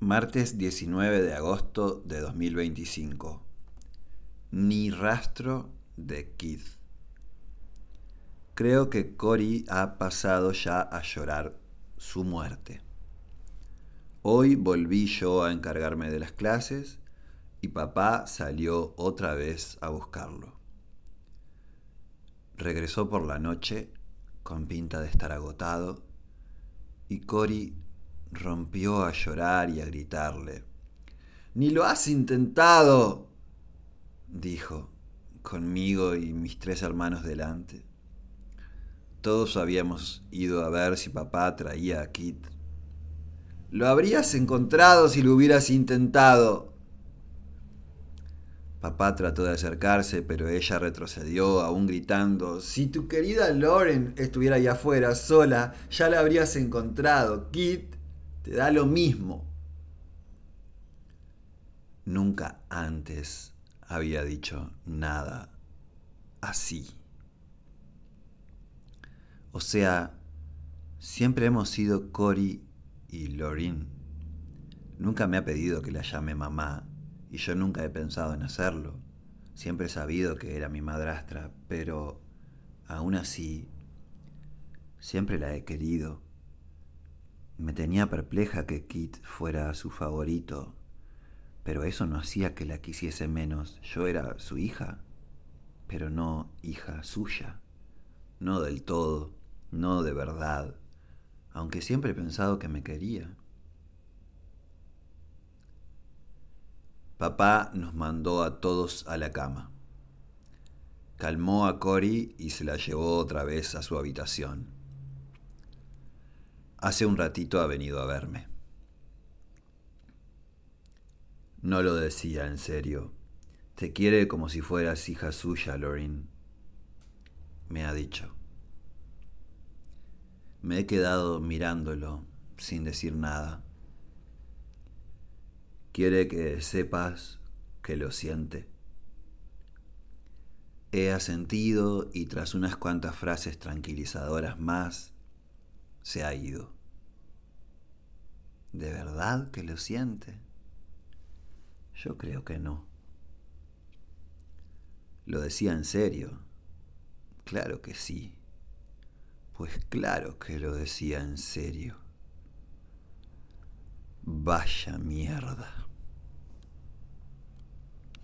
Martes 19 de agosto de 2025. Ni rastro de Keith. Creo que Cory ha pasado ya a llorar su muerte. Hoy volví yo a encargarme de las clases y papá salió otra vez a buscarlo. Regresó por la noche con pinta de estar agotado y Cory rompió a llorar y a gritarle. ¡Ni lo has intentado!, dijo, conmigo y mis 3 hermanos delante. Todos habíamos ido a ver si papá traía a Kit. Lo habrías encontrado si lo hubieras intentado. Papá trató de acercarse, pero ella retrocedió, aún gritando: si tu querida Lauren estuviera allá afuera, sola, ya la habrías encontrado. Kit, te da lo mismo. Nunca antes había dicho nada así. O sea, siempre hemos sido Cory y Lauren. Nunca me ha pedido que la llame mamá y yo nunca he pensado en hacerlo. Siempre he sabido que era mi madrastra, pero aún así, siempre la he querido. Me tenía perpleja que Kit fuera su favorito, pero eso no hacía que la quisiese menos. Yo era su hija, pero no hija suya. No del todo, no de verdad, aunque siempre he pensado que me quería. Papá nos mandó a todos a la cama. Calmó a Cory y se la llevó otra vez a su habitación. Hace un ratito ha venido a verme. No lo decía en serio. Te quiere como si fueras hija suya, Lauren, me ha dicho. Me he quedado mirándolo sin decir nada. Quiere que sepas que lo siente. He asentido y tras unas cuantas frases tranquilizadoras más, se ha ido. ¿De verdad que lo siente? Yo creo que no. ¿Lo decía en serio? Claro que sí. Pues claro que lo decía en serio. Vaya mierda.